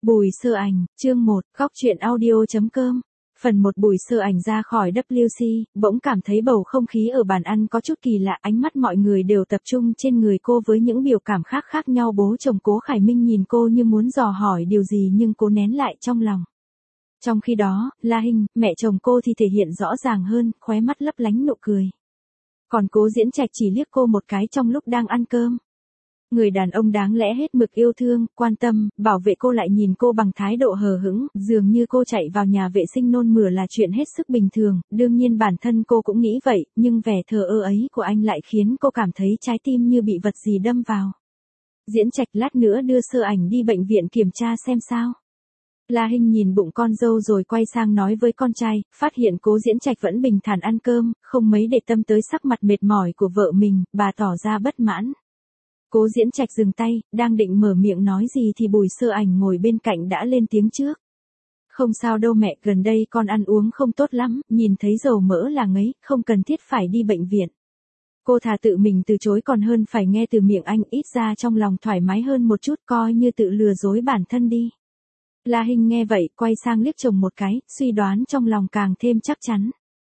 Bùi Sơ Ảnh, chương 1, góc truyện audio.com. Phần 1. Bùi Sơ Ảnh ra khỏi WC, bỗng cảm thấy bầu không khí ở bàn ăn có chút kỳ lạ, ánh mắt mọi người đều tập trung trên người cô với những biểu cảm khác nhau. Bố chồng Cố Khải Minh nhìn cô như muốn dò hỏi điều gì nhưng cô nén lại trong lòng. Trong khi đó, La Hinh, mẹ chồng cô thì thể hiện rõ ràng hơn, khóe mắt lấp lánh nụ cười. Còn Cố Diễn Trạch chỉ liếc cô một cái trong lúc đang ăn cơm. Người đàn ông đáng lẽ hết mực yêu thương, quan tâm, bảo vệ cô lại nhìn cô bằng thái độ hờ hững, dường như cô chạy vào nhà vệ sinh nôn mửa là chuyện hết sức bình thường, đương nhiên bản thân cô cũng nghĩ vậy, nhưng vẻ thờ ơ ấy của anh lại khiến cô cảm thấy trái tim như bị vật gì đâm vào. Diễn Trạch, lát nữa đưa Sơ Ảnh đi bệnh viện kiểm tra xem sao. La Hinh nhìn bụng con dâu rồi quay sang nói với con trai, phát hiện Cố Diễn Trạch vẫn bình thản ăn cơm, không mấy để tâm tới sắc mặt mệt mỏi của vợ mình, bà tỏ ra bất mãn. Cố Diễn Trạch dừng tay, đang định mở miệng nói gì thì Bùi Sơ Ảnh ngồi bên cạnh đã lên tiếng trước. Không sao đâu mẹ, gần đây con ăn uống không tốt lắm, nhìn thấy dầu mỡ là ngấy, không cần thiết phải đi bệnh viện. Cô thà tự mình từ chối còn hơn phải nghe từ miệng anh, ít ra trong lòng thoải mái hơn một chút, coi như tự lừa dối bản thân đi. La Hinh nghe vậy, quay sang liếc chồng một cái, suy đoán trong lòng càng thêm chắc chắn.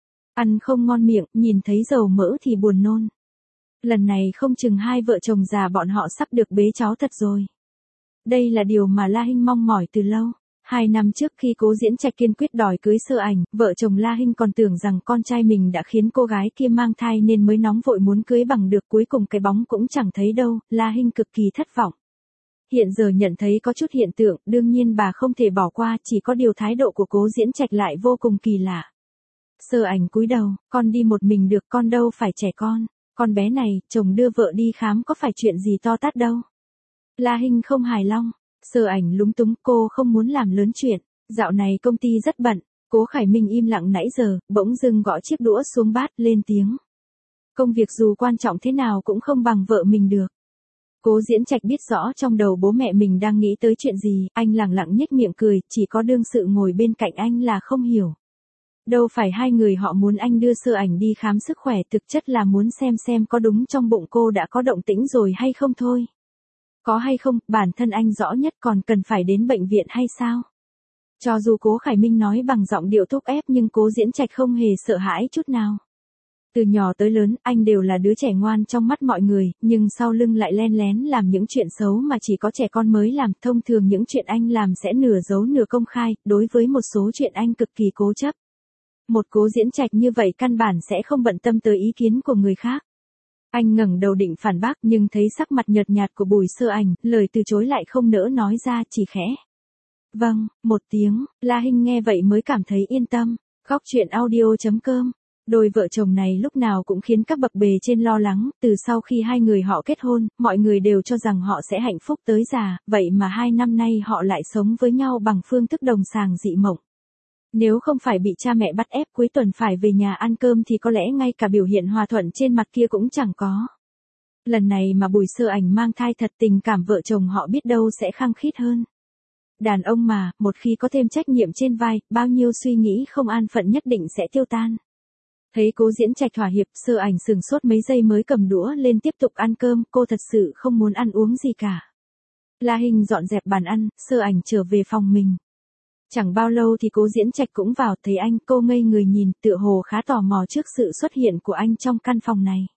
Ăn không ngon miệng, nhìn thấy dầu mỡ thì buồn nôn. Lần này không chừng hai vợ chồng già bọn họ sắp được bế cháu thật rồi. Đây là điều mà La Hinh mong mỏi từ lâu. 2 năm trước khi Cố Diễn Trạch kiên quyết đòi cưới Sơ Ảnh, vợ chồng La Hinh còn tưởng rằng con trai mình đã khiến cô gái kia mang thai nên mới nóng vội muốn cưới bằng được, cuối cùng cái bóng cũng chẳng thấy đâu, La Hinh cực kỳ thất vọng. Hiện giờ nhận thấy có chút hiện tượng, đương nhiên bà không thể bỏ qua, chỉ có điều thái độ của Cố Diễn Trạch lại vô cùng kỳ lạ. Sơ Ảnh cúi đầu, con đi một mình được, con đâu phải trẻ con. Con bé này, chồng đưa vợ đi khám có phải chuyện gì to tát đâu. La Hinh không hài lòng, Sơ Ảnh lúng túng, cô không muốn làm lớn chuyện, dạo này công ty rất bận. Cố Khải Minh im lặng nãy giờ, bỗng dưng gõ chiếc đũa xuống bát, lên tiếng. Công việc dù quan trọng thế nào cũng không bằng vợ mình được. Cố Diễn Trạch biết rõ trong đầu bố mẹ mình đang nghĩ tới chuyện gì, anh lẳng lặng nhếch miệng cười, chỉ có đương sự ngồi bên cạnh anh là không hiểu. Đâu phải hai người họ muốn anh đưa Sơ Ảnh đi khám sức khỏe, thực chất là muốn xem có đúng trong bụng cô đã có động tĩnh rồi hay không thôi. Có hay không, bản thân anh rõ nhất, còn cần phải đến bệnh viện hay sao? Cho dù Cố Khải Minh nói bằng giọng điệu thúc ép nhưng Cố Diễn Trạch không hề sợ hãi chút nào. Từ nhỏ tới lớn, anh đều là đứa trẻ ngoan trong mắt mọi người, nhưng sau lưng lại len lén làm những chuyện xấu mà chỉ có trẻ con mới làm. Thông thường những chuyện anh làm sẽ nửa giấu nửa công khai, đối với một số chuyện anh cực kỳ cố chấp. Một Cố Diễn Trạch như vậy căn bản sẽ không bận tâm tới ý kiến của người khác. Anh ngẩng đầu định phản bác nhưng thấy sắc mặt nhợt nhạt của Bùi Sơ Ảnh, lời từ chối lại không nỡ nói ra, chỉ khẽ. Vâng, một tiếng. La Hinh nghe vậy mới cảm thấy yên tâm. Góc truyện audio.com. Đôi vợ chồng này lúc nào cũng khiến các bậc bề trên lo lắng, từ sau khi hai người họ kết hôn, mọi người đều cho rằng họ sẽ hạnh phúc tới già, vậy mà 2 năm nay họ lại sống với nhau bằng phương thức đồng sàng dị mộng. Nếu không phải bị cha mẹ bắt ép cuối tuần phải về nhà ăn cơm thì có lẽ ngay cả biểu hiện hòa thuận trên mặt kia cũng chẳng có. Lần này mà Bùi Sơ Ảnh mang thai thật, tình cảm vợ chồng họ biết đâu sẽ khăng khít hơn. Đàn ông mà, một khi có thêm trách nhiệm trên vai, bao nhiêu suy nghĩ không an phận nhất định sẽ tiêu tan. Thấy Cố Diễn Trạch thỏa hiệp, Sơ Ảnh sừng sốt mấy giây mới cầm đũa lên tiếp tục ăn cơm, cô thật sự không muốn ăn uống gì cả. La Hinh dọn dẹp bàn ăn, Sơ Ảnh trở về phòng mình. Chẳng bao lâu thì Cố Diễn Trạch cũng vào, thấy anh, cô ngây người nhìn, tựa hồ khá tò mò trước sự xuất hiện của anh trong căn phòng này.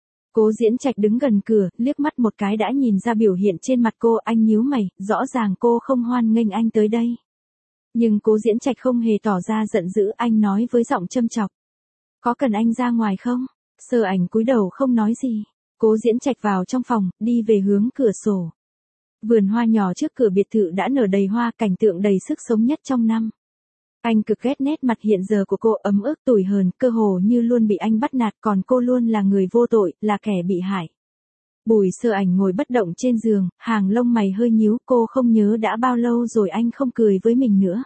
Cố Diễn Trạch đứng gần cửa, liếc mắt một cái đã nhìn ra biểu hiện trên mặt cô, anh nhíu mày, rõ ràng cô không hoan nghênh anh tới đây. Nhưng Cố Diễn Trạch không hề tỏ ra giận dữ, anh nói với giọng châm chọc. Có cần anh ra ngoài không? Sơ Ảnh cúi đầu không nói gì. Cố Diễn Trạch vào trong phòng, đi về hướng cửa sổ. Vườn hoa nhỏ trước cửa biệt thự đã nở đầy hoa, cảnh tượng đầy sức sống nhất trong năm. Anh cực ghét nét mặt hiện giờ của cô, ấm ức tủi hờn, cơ hồ như luôn bị anh bắt nạt, còn cô luôn là người vô tội, là kẻ bị hại. Bùi Sơ Ảnh ngồi bất động trên giường, hàng lông mày hơi nhíu, cô không nhớ đã bao lâu rồi anh không cười với mình nữa.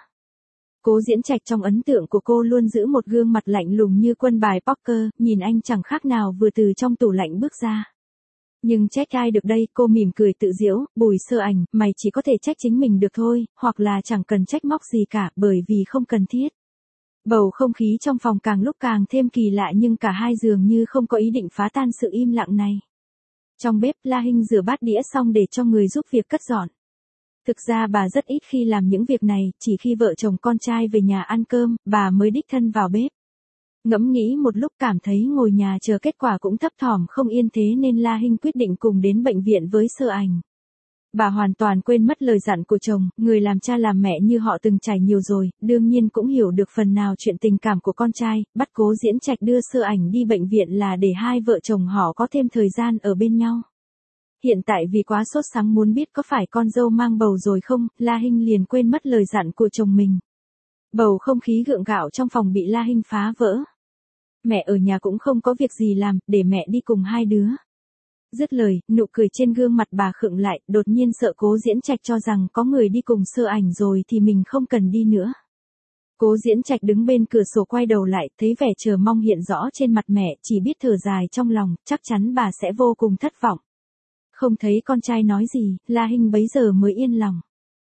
Cố Diễn Trạch trong ấn tượng của cô luôn giữ một gương mặt lạnh lùng như quân bài poker, nhìn anh chẳng khác nào vừa từ trong tủ lạnh bước ra. Nhưng trách ai được đây, cô mỉm cười tự giễu, Bùi Sơ Ảnh, mày chỉ có thể trách chính mình được thôi, hoặc là chẳng cần trách móc gì cả, bởi vì không cần thiết. Bầu không khí trong phòng càng lúc càng thêm kỳ lạ nhưng cả hai dường như không có ý định phá tan sự im lặng này. Trong bếp, La Hinh rửa bát đĩa xong để cho người giúp việc cất dọn. Thực ra bà rất ít khi làm những việc này, chỉ khi vợ chồng con trai về nhà ăn cơm, bà mới đích thân vào bếp. Ngẫm nghĩ một lúc cảm thấy ngồi nhà chờ kết quả cũng thấp thỏm không yên, thế nên La Hinh quyết định cùng đến bệnh viện với Sơ Ảnh. Bà hoàn toàn quên mất lời dặn của chồng, người làm cha làm mẹ như họ từng trải nhiều rồi, đương nhiên cũng hiểu được phần nào chuyện tình cảm của con trai, bắt Cố Diễn Trạch đưa Sơ Ảnh đi bệnh viện là để hai vợ chồng họ có thêm thời gian ở bên nhau. Hiện tại vì quá sốt sắng muốn biết có phải con dâu mang bầu rồi không, La Hinh liền quên mất lời dặn của chồng mình. Bầu không khí gượng gạo trong phòng bị La Hinh phá vỡ. Mẹ ở nhà cũng không có việc gì làm, để mẹ đi cùng hai đứa. Dứt lời, nụ cười trên gương mặt bà khựng lại, đột nhiên sợ Cố Diễn Trạch cho rằng có người đi cùng Sơ Ảnh rồi thì mình không cần đi nữa. Cố Diễn Trạch đứng bên cửa sổ quay đầu lại, thấy vẻ chờ mong hiện rõ trên mặt mẹ, chỉ biết thở dài trong lòng, chắc chắn bà sẽ vô cùng thất vọng. Không thấy con trai nói gì, La Hinh bấy giờ mới yên lòng.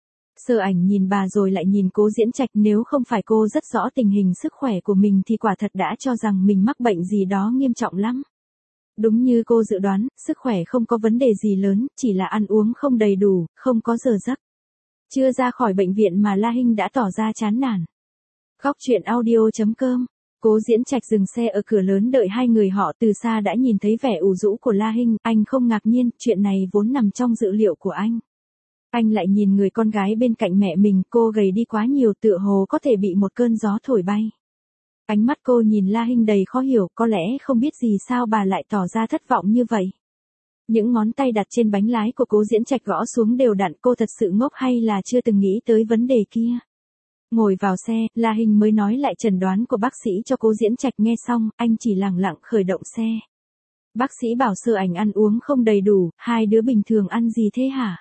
Sơ Ảnh nhìn bà rồi lại nhìn Cố Diễn Trạch, nếu không phải cô rất rõ tình hình sức khỏe của mình thì quả thật đã cho rằng mình mắc bệnh gì đó nghiêm trọng lắm. Đúng như cô dự đoán, sức khỏe không có vấn đề gì lớn, chỉ là ăn uống không đầy đủ, không có giờ giấc. Chưa ra khỏi bệnh viện mà La Hinh đã tỏ ra chán nản. Góc truyện audio.com. Cố Diễn Trạch dừng xe ở cửa lớn đợi hai người họ, từ xa đã nhìn thấy vẻ ủ rũ của La Hinh, anh không ngạc nhiên, chuyện này vốn nằm trong dự liệu của anh. Anh lại nhìn người con gái bên cạnh mẹ mình, cô gầy đi quá nhiều, tựa hồ có thể bị một cơn gió thổi bay. Ánh mắt cô nhìn La Hinh đầy khó hiểu, có lẽ không biết gì sao bà lại tỏ ra thất vọng như vậy. Những ngón tay đặt trên bánh lái của Cố Diễn Trạch gõ xuống đều đặn, cô thật sự ngốc hay là chưa từng nghĩ tới vấn đề kia. Ngồi vào xe, La Hinh mới nói lại chẩn đoán của bác sĩ cho Cố Diễn Trạch, nghe xong, anh chỉ lẳng lặng khởi động xe. Bác sĩ bảo Sơ Ảnh ăn uống không đầy đủ, hai đứa bình thường ăn gì thế hả?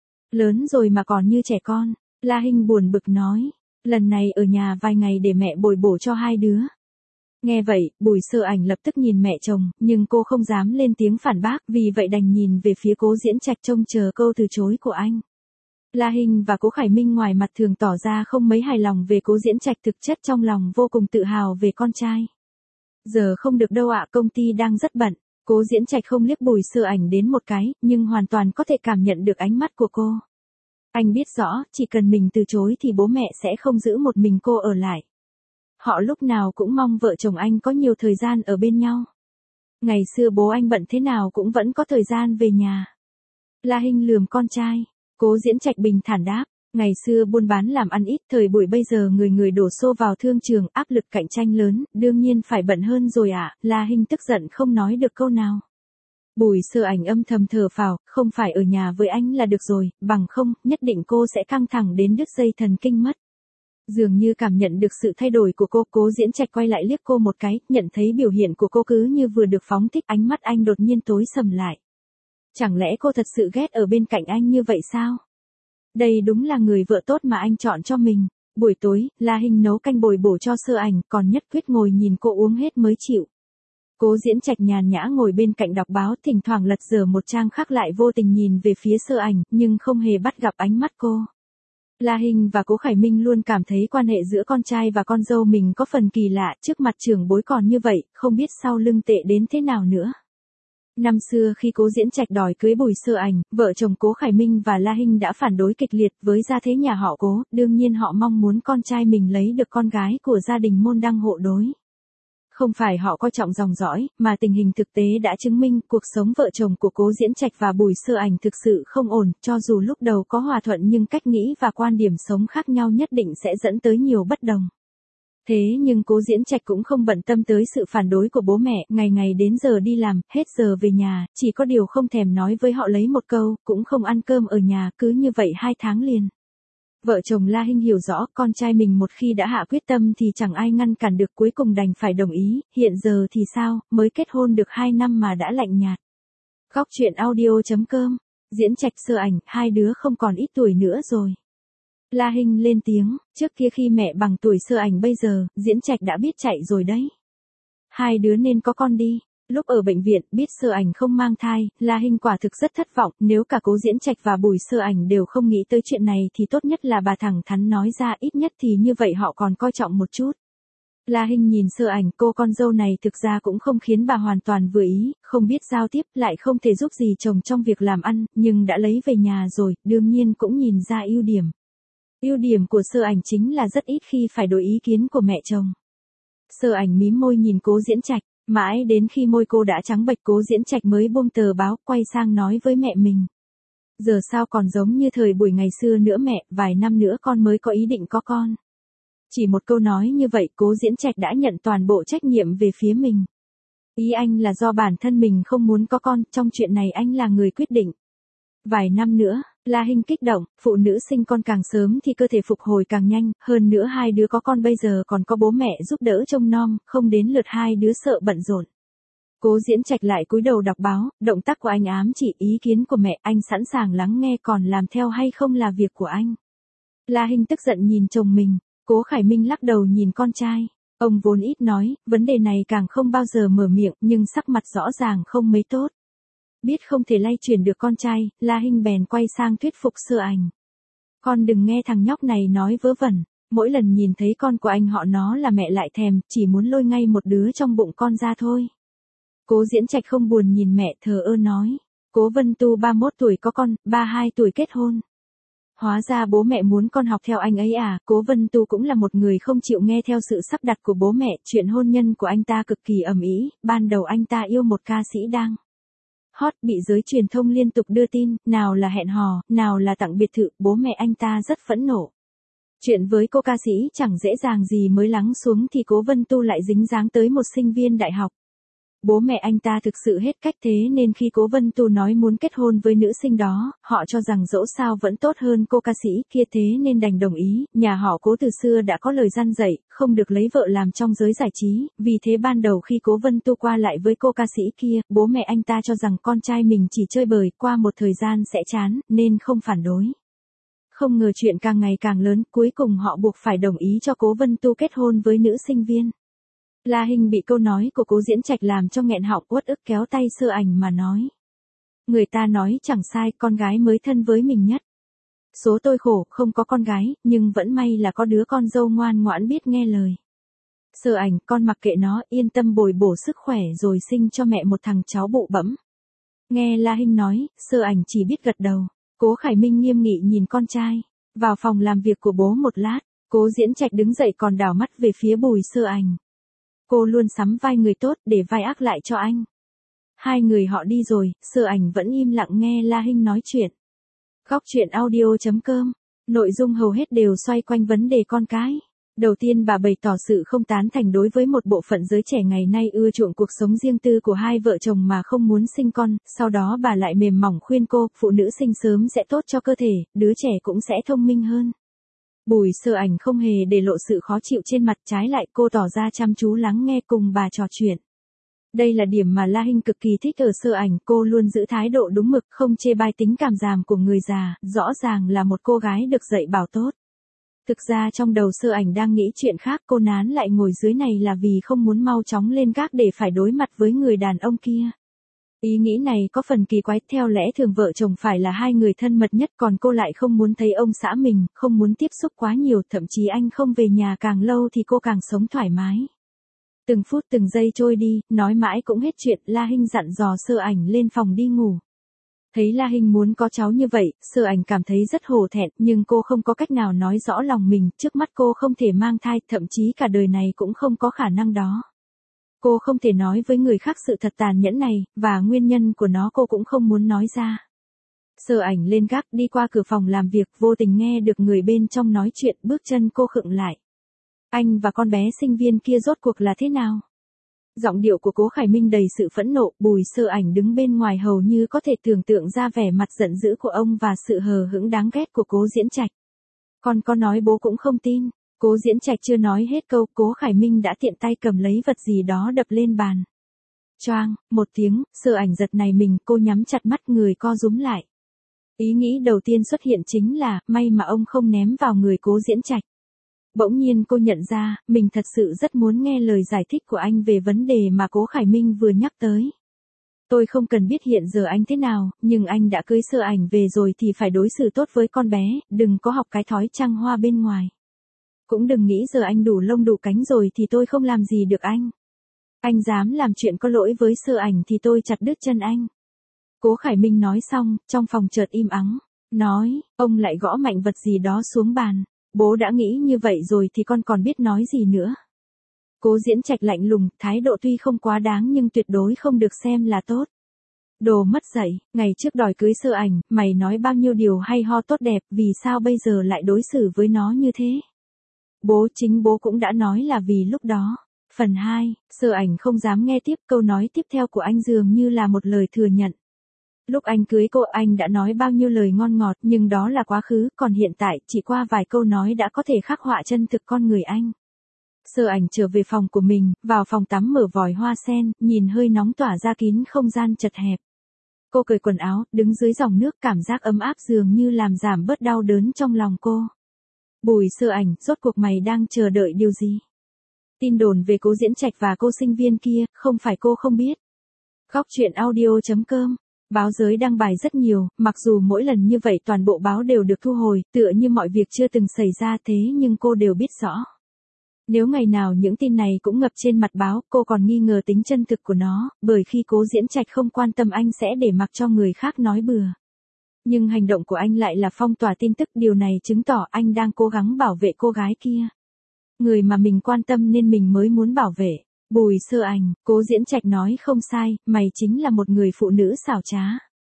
Lớn rồi mà còn như trẻ con, La Hinh buồn bực nói. Lần này ở nhà vài ngày để mẹ bồi bổ cho hai đứa. Nghe vậy, Bùi Sơ Ảnh lập tức nhìn mẹ chồng, nhưng cô không dám lên tiếng phản bác, vì vậy đành nhìn về phía Cố Diễn Trạch trông chờ câu từ chối của anh. La Hinh và Cố Khải Minh ngoài mặt thường tỏ ra không mấy hài lòng về Cố Diễn Trạch, thực chất trong lòng vô cùng tự hào về con trai. Giờ không được đâu ạ, công ty đang rất bận. Cố Diễn Trạch không liếc Bùi Sơ Ảnh đến một cái, nhưng hoàn toàn có thể cảm nhận được ánh mắt của cô. Anh biết rõ, chỉ cần mình từ chối thì bố mẹ sẽ không giữ một mình cô ở lại. Họ lúc nào cũng mong vợ chồng anh có nhiều thời gian ở bên nhau. Ngày xưa bố anh bận thế nào cũng vẫn có thời gian về nhà. La Hinh lườm con trai. Cố Diễn Trạch bình thản đáp. Ngày xưa buôn bán làm ăn ít, thời buổi bây giờ người người đổ xô vào thương trường, áp lực cạnh tranh lớn, đương nhiên phải bận hơn rồi ạ. La Hinh tức giận không nói được câu nào. Bùi Sơ Ảnh âm thầm thở phào, không phải ở nhà với anh là được rồi, bằng không, nhất định cô sẽ căng thẳng đến đứt dây thần kinh mất. Dường như cảm nhận được sự thay đổi của cô, Cố Diễn Trạch quay lại liếc cô một cái, nhận thấy biểu hiện của cô cứ như vừa được phóng thích, ánh mắt anh đột nhiên tối sầm lại. Chẳng lẽ cô thật sự ghét ở bên cạnh anh như vậy sao? Đây đúng là người vợ tốt mà anh chọn cho mình. Buổi tối, La Hinh nấu canh bồi bổ cho Sơ Ảnh, còn nhất quyết ngồi nhìn cô uống hết mới chịu. Cố Diễn Trạch nhàn nhã ngồi bên cạnh đọc báo, thỉnh thoảng lật dở một trang khác lại vô tình nhìn về phía Sơ Ảnh, nhưng không hề bắt gặp ánh mắt cô. La Hinh và Cố Khải Minh luôn cảm thấy quan hệ giữa con trai và con dâu mình có phần kỳ lạ, trước mặt trưởng bối còn như vậy, không biết sau lưng tệ đến thế nào nữa. Năm xưa khi Cố Diễn Trạch đòi cưới Bùi Sơ Ảnh, vợ chồng Cố Khải Minh và La Hinh đã phản đối kịch liệt với gia thế nhà họ Cố, đương nhiên họ mong muốn con trai mình lấy được con gái của gia đình môn đăng hộ đối. Không phải họ coi trọng dòng dõi, mà tình hình thực tế đã chứng minh cuộc sống vợ chồng của Cố Diễn Trạch và Bùi Sơ Ảnh thực sự không ổn, cho dù lúc đầu có hòa thuận nhưng cách nghĩ và quan điểm sống khác nhau nhất định sẽ dẫn tới nhiều bất đồng. Thế nhưng Cố Diễn Trạch cũng không bận tâm tới sự phản đối của bố mẹ, ngày ngày đến giờ đi làm, hết giờ về nhà, chỉ có điều không thèm nói với họ lấy một câu, cũng không ăn cơm ở nhà, cứ như vậy 2 tháng liền. Vợ chồng La Hinh hiểu rõ, con trai mình một khi đã hạ quyết tâm thì chẳng ai ngăn cản được, cuối cùng đành phải đồng ý, hiện giờ thì sao, mới kết hôn được 2 năm mà đã lạnh nhạt. Góc truyện audio.com, Diễn Trạch Sơ Ảnh, hai đứa không còn ít tuổi nữa rồi. La Hinh lên tiếng, trước kia khi mẹ bằng tuổi Sơ Ảnh bây giờ, Diễn Trạch đã biết chạy rồi đấy. Hai đứa nên có con đi. Lúc ở bệnh viện, biết Sơ Ảnh không mang thai, La Hinh quả thực rất thất vọng, nếu cả Cố Diễn Trạch và Bùi Sơ Ảnh đều không nghĩ tới chuyện này thì tốt nhất là bà thẳng thắn nói ra, ít nhất thì như vậy họ còn coi trọng một chút. La Hinh nhìn Sơ Ảnh, cô con dâu này thực ra cũng không khiến bà hoàn toàn vừa ý, không biết giao tiếp, lại không thể giúp gì chồng trong việc làm ăn, nhưng đã lấy về nhà rồi, đương nhiên cũng nhìn ra ưu điểm. Ưu điểm của Sơ Ảnh chính là rất ít khi phải đổi ý kiến của mẹ chồng. Sơ Ảnh mím môi nhìn Cố Diễn Trạch, mãi đến khi môi cô đã trắng bệch Cố Diễn Trạch mới buông tờ báo, quay sang nói với mẹ mình. Giờ sao còn giống như thời buổi ngày xưa nữa mẹ, vài năm nữa con mới có ý định có con. Chỉ một câu nói như vậy Cố Diễn Trạch đã nhận toàn bộ trách nhiệm về phía mình. Ý anh là do bản thân mình không muốn có con, trong chuyện này anh là người quyết định. Vài năm nữa, La Hinh kích động, phụ nữ sinh con càng sớm thì cơ thể phục hồi càng nhanh, hơn nữa hai đứa có con bây giờ còn có bố mẹ giúp đỡ trông nom, không đến lượt hai đứa sợ bận rộn. Cố Diễn Trạch lại cúi đầu đọc báo, động tác của anh ám chỉ ý kiến của mẹ, anh sẵn sàng lắng nghe, còn làm theo hay không là việc của anh. La Hinh tức giận nhìn chồng mình, Cố Khải Minh lắc đầu nhìn con trai. Ông vốn ít nói, vấn đề này càng không bao giờ mở miệng, nhưng sắc mặt rõ ràng không mấy tốt. Biết không thể lay chuyển được con trai, La Hinh bèn quay sang thuyết phục Sơ Ảnh. Con đừng nghe thằng nhóc này nói vớ vẩn, mỗi lần nhìn thấy con của anh họ nó là mẹ lại thèm, chỉ muốn lôi ngay một đứa trong bụng con ra thôi. Cố Diễn Trạch không buồn nhìn mẹ, thờ ơ nói. Cố Vân Tu 31 tuổi có con, 32 tuổi kết hôn. Hóa ra bố mẹ muốn con học theo anh ấy à, Cố Vân Tu cũng là một người không chịu nghe theo sự sắp đặt của bố mẹ, chuyện hôn nhân của anh ta cực kỳ ầm ĩ, ban đầu anh ta yêu một ca sĩ đang hot, bị giới truyền thông liên tục đưa tin, nào là hẹn hò, nào là tặng biệt thự, bố mẹ anh ta rất phẫn nộ. Chuyện với cô ca sĩ chẳng dễ dàng gì mới lắng xuống thì Cố Vân Tu lại dính dáng tới một sinh viên đại học. Bố mẹ anh ta thực sự hết cách, thế nên khi Cố Vân Tu nói muốn kết hôn với nữ sinh đó, họ cho rằng dẫu sao vẫn tốt hơn cô ca sĩ kia, thế nên đành đồng ý. Nhà họ Cố từ xưa đã có lời răn dạy, không được lấy vợ làm trong giới giải trí, vì thế ban đầu khi Cố Vân Tu qua lại với cô ca sĩ kia, bố mẹ anh ta cho rằng con trai mình chỉ chơi bời, qua một thời gian sẽ chán, nên không phản đối. Không ngờ chuyện càng ngày càng lớn, cuối cùng họ buộc phải đồng ý cho Cố Vân Tu kết hôn với nữ sinh viên. La Hinh bị câu nói của Cố Diễn Trạch làm cho nghẹn họng, uất ức kéo tay Sơ Ảnh mà nói. Người ta nói chẳng sai, con gái mới thân với mình nhất. Số tôi khổ, không có con gái, nhưng vẫn may là có đứa con dâu ngoan ngoãn biết nghe lời. Sơ Ảnh, con mặc kệ nó, yên tâm bồi bổ sức khỏe rồi sinh cho mẹ một thằng cháu bụ bẫm. Nghe La Hinh nói, Sơ Ảnh chỉ biết gật đầu. Cố Khải Minh nghiêm nghị nhìn con trai. Vào phòng làm việc của bố một lát, Cố Diễn Trạch đứng dậy còn đảo mắt về phía Bùi Sơ Ảnh. Cô luôn sắm vai người tốt để vai ác lại cho anh. Hai người họ đi rồi, Sơ Ảnh vẫn im lặng nghe La Hinh nói chuyện. Góc truyện audio.com. Nội dung hầu hết đều xoay quanh vấn đề con cái. Đầu tiên bà bày tỏ sự không tán thành đối với một bộ phận giới trẻ ngày nay ưa chuộng cuộc sống riêng tư của hai vợ chồng mà không muốn sinh con, sau đó bà lại mềm mỏng khuyên cô, phụ nữ sinh sớm sẽ tốt cho cơ thể, đứa trẻ cũng sẽ thông minh hơn. Bùi Sơ Ảnh không hề để lộ sự khó chịu trên mặt, trái lại cô tỏ ra chăm chú lắng nghe cùng bà trò chuyện. Đây là điểm mà La Hinh cực kỳ thích ở Sơ Ảnh, cô luôn giữ thái độ đúng mực, không chê bai tính cảm giảm của người già, rõ ràng là một cô gái được dạy bảo tốt. Thực ra trong đầu Sơ Ảnh đang nghĩ chuyện khác, cô nán lại ngồi dưới này là vì không muốn mau chóng lên gác để phải đối mặt với người đàn ông kia. Ý nghĩ này có phần kỳ quái, theo lẽ thường vợ chồng phải là hai người thân mật nhất, còn cô lại không muốn thấy ông xã mình, không muốn tiếp xúc quá nhiều, thậm chí anh không về nhà càng lâu thì cô càng sống thoải mái. Từng phút từng giây trôi đi, nói mãi cũng hết chuyện, La Hinh dặn dò Sơ Ảnh lên phòng đi ngủ. Thấy La Hinh muốn có cháu như vậy, Sơ Ảnh cảm thấy rất hổ thẹn, nhưng cô không có cách nào nói rõ lòng mình, trước mắt cô không thể mang thai, thậm chí cả đời này cũng không có khả năng đó. Cô không thể nói với người khác sự thật tàn nhẫn này, và nguyên nhân của nó cô cũng không muốn nói ra. Sơ Ảnh lên gác đi qua cửa phòng làm việc, vô tình nghe được người bên trong nói chuyện, bước chân cô khựng lại. Anh và con bé sinh viên kia rốt cuộc là thế nào? Giọng điệu của Cố Khải Minh đầy sự phẫn nộ, Bùi Sơ Ảnh đứng bên ngoài hầu như có thể tưởng tượng ra vẻ mặt giận dữ của ông và sự hờ hững đáng ghét của Cố Diễn Trạch. Con có nói bố cũng không tin. Cố Diễn Trạch chưa nói hết câu, Cố Khải Minh đã tiện tay cầm lấy vật gì đó đập lên bàn. Choang, một tiếng, Sơ Ảnh giật nảy mình, cô nhắm chặt mắt, người co rúm lại. Ý nghĩ đầu tiên xuất hiện chính là, may mà ông không ném vào người Cố Diễn Trạch. Bỗng nhiên cô nhận ra, mình thật sự rất muốn nghe lời giải thích của anh về vấn đề mà Cố Khải Minh vừa nhắc tới. Tôi không cần biết hiện giờ anh thế nào, nhưng anh đã cưới Sơ Ảnh về rồi thì phải đối xử tốt với con bé, đừng có học cái thói trăng hoa bên ngoài. Cũng đừng nghĩ giờ anh đủ lông đủ cánh rồi thì tôi không làm gì được anh. Anh dám làm chuyện có lỗi với Sơ Ảnh thì tôi chặt đứt chân anh. Cố Khải Minh nói xong, trong phòng chợt im ắng. Nói, ông lại gõ mạnh vật gì đó xuống bàn. Bố đã nghĩ như vậy rồi thì con còn biết nói gì nữa. Cố Diễn Trạch lạnh lùng, thái độ tuy không quá đáng nhưng tuyệt đối không được xem là tốt. Đồ mất dạy, ngày trước đòi cưới Sơ Ảnh, mày nói bao nhiêu điều hay ho tốt đẹp, vì sao bây giờ lại đối xử với nó như thế? Chính bố cũng đã nói là vì lúc đó. Phần 2, Sơ Ảnh không dám nghe tiếp, câu nói tiếp theo của anh dường như là một lời thừa nhận. Lúc anh cưới cô anh đã nói bao nhiêu lời ngon ngọt nhưng đó là quá khứ, còn hiện tại chỉ qua vài câu nói đã có thể khắc họa chân thực con người anh. Sơ Ảnh trở về phòng của mình, vào phòng tắm mở vòi hoa sen, nhìn hơi nóng tỏa ra kín không gian chật hẹp. Cô cởi quần áo, đứng dưới dòng nước, cảm giác ấm áp dường như làm giảm bớt đau đớn trong lòng cô. Bùi Sơ Ảnh, rốt cuộc mày đang chờ đợi điều gì? Tin đồn về Cố Diễn Trạch và cô sinh viên kia, không phải cô không biết. Góc truyện audio.com. Báo giới đăng bài rất nhiều, mặc dù mỗi lần như vậy toàn bộ báo đều được thu hồi, tựa như mọi việc chưa từng xảy ra thế nhưng cô đều biết rõ. Nếu ngày nào những tin này cũng ngập trên mặt báo, cô còn nghi ngờ tính chân thực của nó, bởi khi Cố Diễn Trạch không quan tâm anh sẽ để mặc cho người khác nói bừa. Nhưng hành động của anh lại là phong tỏa tin tức, điều này chứng tỏ anh đang cố gắng bảo vệ cô gái kia. Người mà mình quan tâm nên mình mới muốn bảo vệ. Bùi Sơ Ảnh, Cố Diễn Trạch nói không sai, mày chính là một người phụ nữ xảo trá.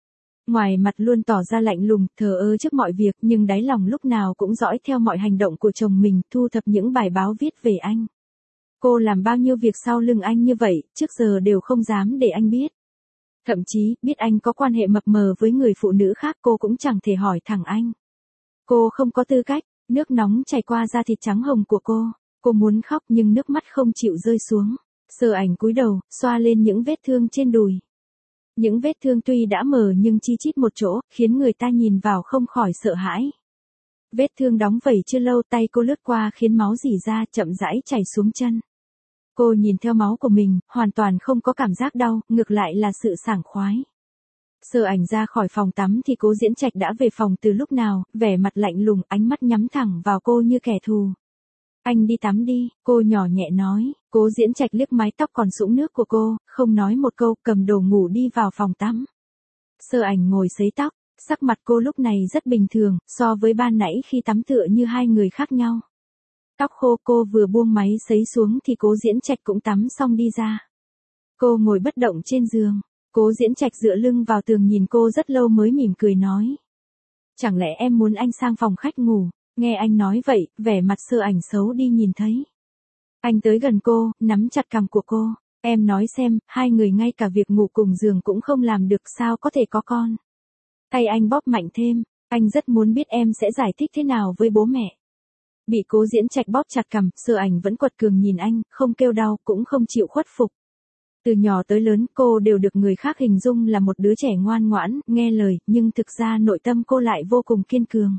Ngoài mặt luôn tỏ ra lạnh lùng, thờ ơ trước mọi việc nhưng đáy lòng lúc nào cũng dõi theo mọi hành động của chồng mình, thu thập những bài báo viết về anh. Cô làm bao nhiêu việc sau lưng anh như vậy, trước giờ đều không dám để anh biết. Thậm chí, biết anh có quan hệ mập mờ với người phụ nữ khác cô cũng chẳng thể hỏi thẳng anh. Cô không có tư cách, nước nóng chảy qua da thịt trắng hồng của cô. Cô muốn khóc nhưng nước mắt không chịu rơi xuống. Sơ Ảnh cúi đầu, xoa lên những vết thương trên đùi. Những vết thương tuy đã mờ nhưng chi chít một chỗ, khiến người ta nhìn vào không khỏi sợ hãi. Vết thương đóng vẩy chưa lâu, tay cô lướt qua khiến máu rỉ ra, chậm rãi chảy xuống chân. Cô nhìn theo máu của mình, hoàn toàn không có cảm giác đau, ngược lại là sự sảng khoái. Sơ Ảnh ra khỏi phòng tắm thì Cố Diễn Trạch đã về phòng từ lúc nào, vẻ mặt lạnh lùng, ánh mắt nhắm thẳng vào cô như kẻ thù. Anh đi tắm đi, cô nhỏ nhẹ nói. Cố Diễn Trạch liếc mái tóc còn sũng nước của cô, không nói một câu, cầm đồ ngủ đi vào phòng tắm. Sơ Ảnh ngồi sấy tóc, sắc mặt cô lúc này rất bình thường, so với ban nãy khi tắm tựa như hai người khác nhau. Tóc khô, cô vừa buông máy sấy xuống thì Cố Diễn Trạch cũng tắm xong đi ra. Cô ngồi bất động trên giường, Cố Diễn Trạch dựa lưng vào tường nhìn cô rất lâu mới mỉm cười nói. Chẳng lẽ em muốn anh sang phòng khách ngủ? Nghe anh nói vậy, vẻ mặt Sơ Ảnh xấu đi nhìn thấy. Anh tới gần cô, nắm chặt cằm của cô. Em nói xem, hai người ngay cả việc ngủ cùng giường cũng không làm được, sao có thể có con? Tay anh bóp mạnh thêm, anh rất muốn biết em sẽ giải thích thế nào với bố mẹ. Bị Cố Diễn Trạch bóp chặt cằm, Sơ Ảnh vẫn quật cường nhìn anh, không kêu đau, cũng không chịu khuất phục. Từ nhỏ tới lớn, cô đều được người khác hình dung là một đứa trẻ ngoan ngoãn, nghe lời, nhưng thực ra nội tâm cô lại vô cùng kiên cường.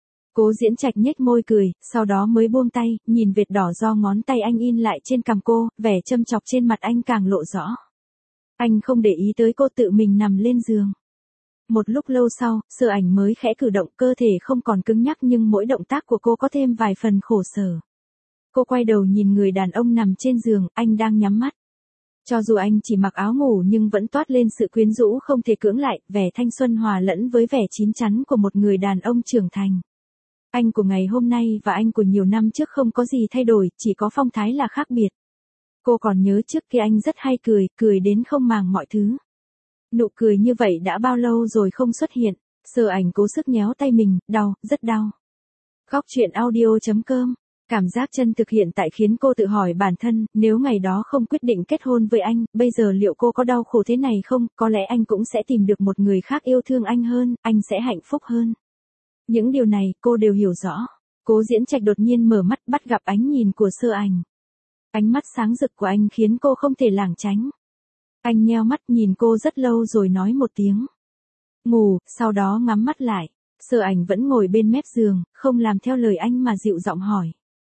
Cố Diễn Trạch nhếch môi cười, sau đó mới buông tay, nhìn vệt đỏ do ngón tay anh in lại trên cằm cô, vẻ châm chọc trên mặt anh càng lộ rõ. Anh không để ý tới cô, tự mình nằm lên giường. Một lúc lâu sau, Sơ Ảnh mới khẽ cử động, cơ thể không còn cứng nhắc nhưng mỗi động tác của cô có thêm vài phần khổ sở. Cô quay đầu nhìn người đàn ông nằm trên giường, anh đang nhắm mắt. Cho dù anh chỉ mặc áo ngủ nhưng vẫn toát lên sự quyến rũ không thể cưỡng lại, vẻ thanh xuân hòa lẫn với vẻ chín chắn của một người đàn ông trưởng thành. Anh của ngày hôm nay và anh của nhiều năm trước không có gì thay đổi, chỉ có phong thái là khác biệt. Cô còn nhớ trước kia anh rất hay cười, cười đến không màng mọi thứ. Nụ cười như vậy đã bao lâu rồi không xuất hiện. Sơ Ảnh cố sức nhéo tay mình, đau, rất đau. Góc truyện audio.com. Cảm giác chân thực hiện tại khiến cô tự hỏi bản thân, nếu ngày đó không quyết định kết hôn với anh, bây giờ liệu cô có đau khổ thế này không? Có lẽ anh cũng sẽ tìm được một người khác yêu thương anh hơn, anh sẽ hạnh phúc hơn. Những điều này, cô đều hiểu rõ. Cố Diễn Trạch đột nhiên mở mắt, bắt gặp ánh nhìn của Sơ Ảnh. Ánh mắt sáng rực của anh khiến cô không thể lảng tránh. Anh nheo mắt nhìn cô rất lâu rồi nói một tiếng. Ngủ, sau đó ngắm mắt lại. Sơ Ảnh vẫn ngồi bên mép giường, không làm theo lời anh mà dịu giọng hỏi.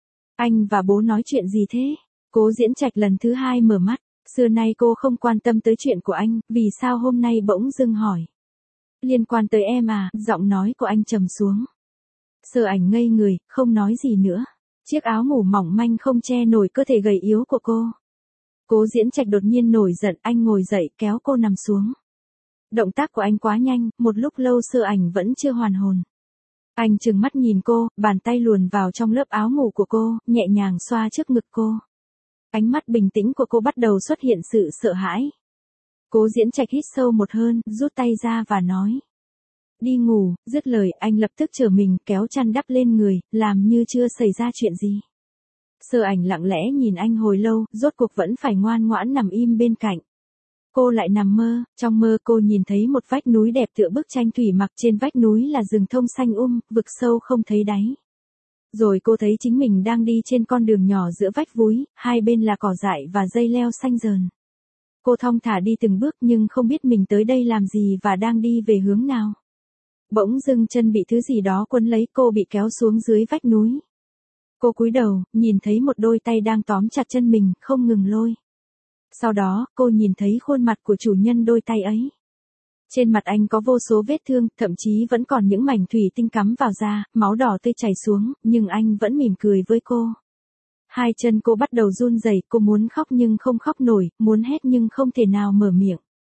Anh và bố nói chuyện gì thế? Cố Diễn Trạch lần thứ hai mở mắt. Xưa nay cô không quan tâm tới chuyện của anh, vì sao hôm nay bỗng dưng hỏi. Liên quan tới em à, giọng nói của anh trầm xuống. Sơ Ảnh ngây người, không nói gì nữa. Chiếc áo ngủ mỏng manh không che nổi cơ thể gầy yếu của cô. Cố Diễn Trạch đột nhiên nổi giận, anh ngồi dậy kéo cô nằm xuống. Động tác của anh quá nhanh, một lúc lâu Sơ Ảnh vẫn chưa hoàn hồn. Anh trừng mắt nhìn cô, bàn tay luồn vào trong lớp áo ngủ của cô, nhẹ nhàng xoa trước ngực cô. Ánh mắt bình tĩnh của cô bắt đầu xuất hiện sự sợ hãi. Cố Diễn Trạch hít sâu một hơi, rút tay ra và nói. Đi ngủ, dứt lời anh lập tức trở mình kéo chăn đắp lên người, làm như chưa xảy ra chuyện gì. Sơ Ảnh lặng lẽ nhìn anh hồi lâu, rốt cuộc vẫn phải ngoan ngoãn nằm im bên cạnh. Cô lại nằm mơ, trong mơ cô nhìn thấy một vách núi đẹp tựa bức tranh thủy mặc, trên vách núi là rừng thông xanh vực sâu không thấy đáy. Rồi cô thấy chính mình đang đi trên con đường nhỏ giữa vách núi, hai bên là cỏ dại và dây leo xanh rờn. Cô thong thả đi từng bước nhưng không biết mình tới đây làm gì và đang đi về hướng nào. Bỗng dưng chân bị thứ gì đó quấn lấy, cô bị kéo xuống dưới vách núi. Cô cúi đầu, nhìn thấy một đôi tay đang tóm chặt chân mình, không ngừng lôi. Sau đó, cô nhìn thấy khuôn mặt của chủ nhân đôi tay ấy. Trên mặt anh có vô số vết thương, thậm chí vẫn còn những mảnh thủy tinh cắm vào da, máu đỏ tươi chảy xuống, nhưng anh vẫn mỉm cười với cô. Hai chân cô bắt đầu run rẩy, cô muốn khóc nhưng không khóc nổi, muốn hét nhưng không thể nào mở miệng.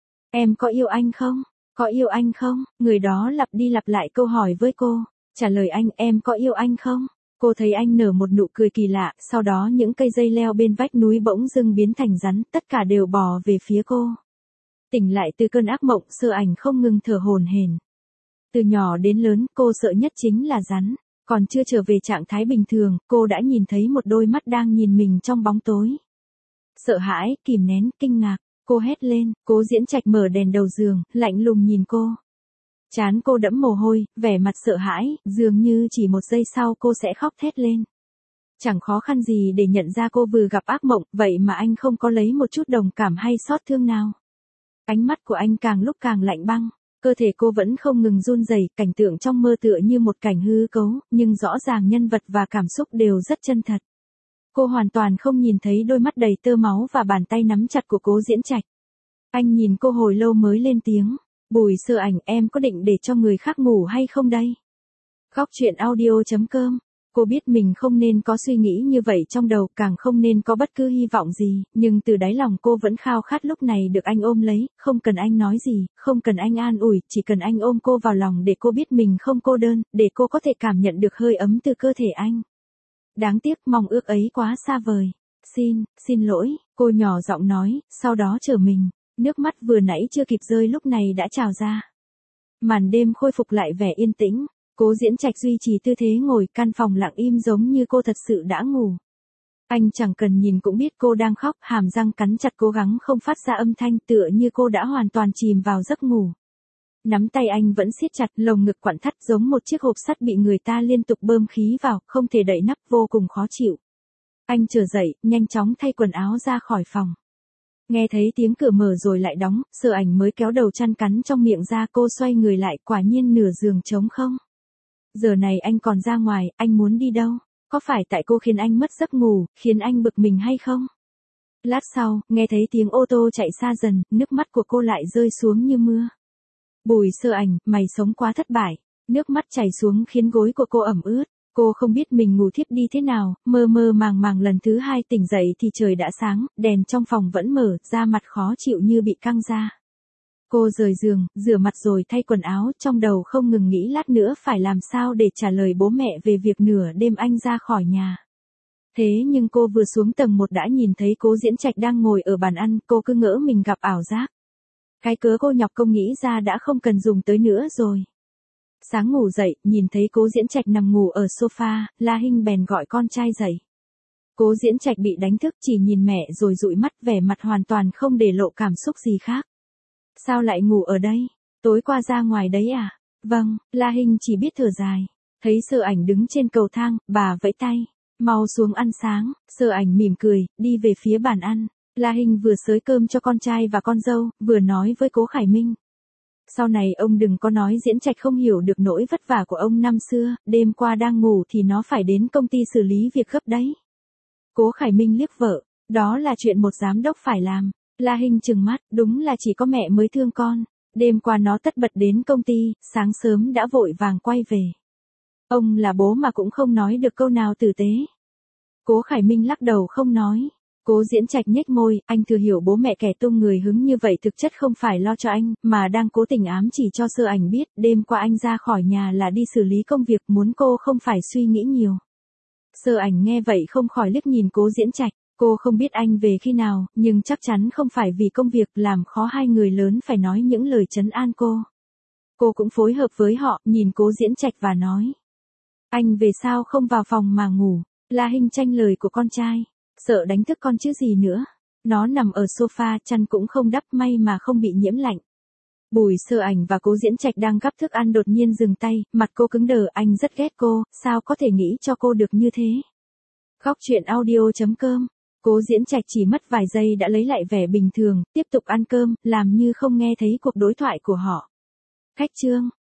Em có yêu anh không? Có yêu anh không? Người đó lặp đi lặp lại câu hỏi với cô. Trả lời anh, em có yêu anh không? Cô thấy anh nở một nụ cười kỳ lạ, sau đó những cây dây leo bên vách núi bỗng dưng biến thành rắn, tất cả đều bò về phía cô. Tỉnh lại từ cơn ác mộng, Sơ Ảnh không ngừng thở hổn hển. Từ nhỏ đến lớn, cô sợ nhất chính là rắn. Còn chưa trở về trạng thái bình thường, cô đã nhìn thấy một đôi mắt đang nhìn mình trong bóng tối. Sợ hãi, kìm nén, kinh ngạc, cô hét lên. Cố Diễn Trạch mở đèn đầu giường, lạnh lùng nhìn cô. Trán cô đẫm mồ hôi, vẻ mặt sợ hãi, dường như chỉ một giây sau cô sẽ khóc thét lên. Chẳng khó khăn gì để nhận ra cô vừa gặp ác mộng, vậy mà anh không có lấy một chút đồng cảm hay xót thương nào. Ánh mắt của anh càng lúc càng lạnh băng, cơ thể cô vẫn không ngừng run rẩy, cảnh tượng trong mơ tựa như một cảnh hư cấu, nhưng rõ ràng nhân vật và cảm xúc đều rất chân thật. Cô hoàn toàn không nhìn thấy đôi mắt đầy tơ máu và bàn tay nắm chặt của Cố Diễn Trạch. Anh nhìn cô hồi lâu mới lên tiếng. Bùi Sơ Ảnh, em có định để cho người khác ngủ hay không đây? Góc truyện audio.com. Cô biết mình không nên có suy nghĩ như vậy trong đầu, càng không nên có bất cứ hy vọng gì, nhưng từ đáy lòng cô vẫn khao khát lúc này được anh ôm lấy, không cần anh nói gì, không cần anh an ủi, chỉ cần anh ôm cô vào lòng để cô biết mình không cô đơn, để cô có thể cảm nhận được hơi ấm từ cơ thể anh. Đáng tiếc mong ước ấy quá xa vời. Xin lỗi, cô nhỏ giọng nói, sau đó trở mình. Nước mắt vừa nãy chưa kịp rơi lúc này đã trào ra. Màn đêm khôi phục lại vẻ yên tĩnh. Cố Diễn Trạch duy trì tư thế ngồi, căn phòng lặng im giống như cô thật sự đã ngủ. Anh chẳng cần nhìn cũng biết cô đang khóc, hàm răng cắn chặt cố gắng không phát ra âm thanh, tựa như cô đã hoàn toàn chìm vào giấc ngủ. Nắm tay anh vẫn siết chặt, lồng ngực quặn thắt giống một chiếc hộp sắt bị người ta liên tục bơm khí vào, không thể đậy nắp, vô cùng khó chịu. Anh trở dậy, nhanh chóng thay quần áo ra khỏi phòng. Nghe thấy tiếng cửa mở rồi lại đóng, Sơ Ảnh mới kéo đầu chăn cắn trong miệng ra, cô xoay người lại, quả nhiên nửa giường trống không. Giờ này anh còn ra ngoài, anh muốn đi đâu? Có phải tại cô khiến anh mất giấc ngủ, khiến anh bực mình hay không? Lát sau, nghe thấy tiếng ô tô chạy xa dần, nước mắt của cô lại rơi xuống như mưa. Bùi Sơ Ảnh, mày sống quá thất bại. Nước mắt chảy xuống khiến gối của cô ẩm ướt. Cô không biết mình ngủ thiếp đi thế nào, mơ mơ màng màng lần thứ hai tỉnh dậy thì trời đã sáng, đèn trong phòng vẫn mở, da mặt khó chịu như bị căng ra. Cô rời giường, rửa mặt rồi thay quần áo, trong đầu không ngừng nghĩ lát nữa phải làm sao để trả lời bố mẹ về việc nửa đêm anh ra khỏi nhà. Thế nhưng cô vừa xuống tầng 1 đã nhìn thấy Cố Diễn Trạch đang ngồi ở bàn ăn, cô cứ ngỡ mình gặp ảo giác. Cái cớ cô nhọc công nghĩ ra đã không cần dùng tới nữa rồi. Sáng ngủ dậy, nhìn thấy Cố Diễn Trạch nằm ngủ ở sofa, La Hinh bèn gọi con trai dậy. Cố Diễn Trạch bị đánh thức chỉ nhìn mẹ rồi dụi mắt, vẻ mặt hoàn toàn không để lộ cảm xúc gì khác. Sao lại ngủ ở đây? Tối qua ra ngoài đấy à? Vâng, La Hinh chỉ biết thở dài. Thấy Sơ Ảnh đứng trên cầu thang, bà vẫy tay. Mau xuống ăn sáng. Sơ Ảnh mỉm cười, đi về phía bàn ăn. La Hinh vừa xới cơm cho con trai và con dâu, vừa nói với Cố Khải Minh. Sau này ông đừng có nói Diễn Trạch không hiểu được nỗi vất vả của ông năm xưa, đêm qua đang ngủ thì nó phải đến công ty xử lý việc gấp đấy. Cố Khải Minh liếc vợ, đó là chuyện một giám đốc phải làm. La Hinh trừng mắt, đúng là chỉ có mẹ mới thương con. Đêm qua nó tất bật đến công ty, sáng sớm đã vội vàng quay về. Ông là bố mà cũng không nói được câu nào tử tế. Cố Khải Minh lắc đầu không nói. Cố Diễn Trạch nhếch môi, anh thừa hiểu bố mẹ kẻ tung người hứng như vậy thực chất không phải lo cho anh, mà đang cố tình ám chỉ cho Sơ Ảnh biết, đêm qua anh ra khỏi nhà là đi xử lý công việc, muốn cô không phải suy nghĩ nhiều. Sơ Ảnh nghe vậy không khỏi liếc nhìn Cố Diễn Trạch, cô không biết anh về khi nào, nhưng chắc chắn không phải vì công việc làm khó hai người lớn phải nói những lời trấn an cô. Cô cũng phối hợp với họ, nhìn Cố Diễn Trạch và nói. Anh về sao không vào phòng mà ngủ? La Hinh tranh lời của con trai. Sợ đánh thức con chứ gì nữa. Nó nằm ở sofa, chăn cũng không đắp, may mà không bị nhiễm lạnh. Bùi Sơ Ảnh và Cố Diễn Trạch đang gắp thức ăn đột nhiên dừng tay, mặt cô cứng đờ, anh rất ghét cô, sao có thể nghĩ cho cô được như thế. Khóc chuyện audio.com. Cố Diễn Trạch chỉ mất vài giây đã lấy lại vẻ bình thường, tiếp tục ăn cơm, làm như không nghe thấy cuộc đối thoại của họ. Khách trương.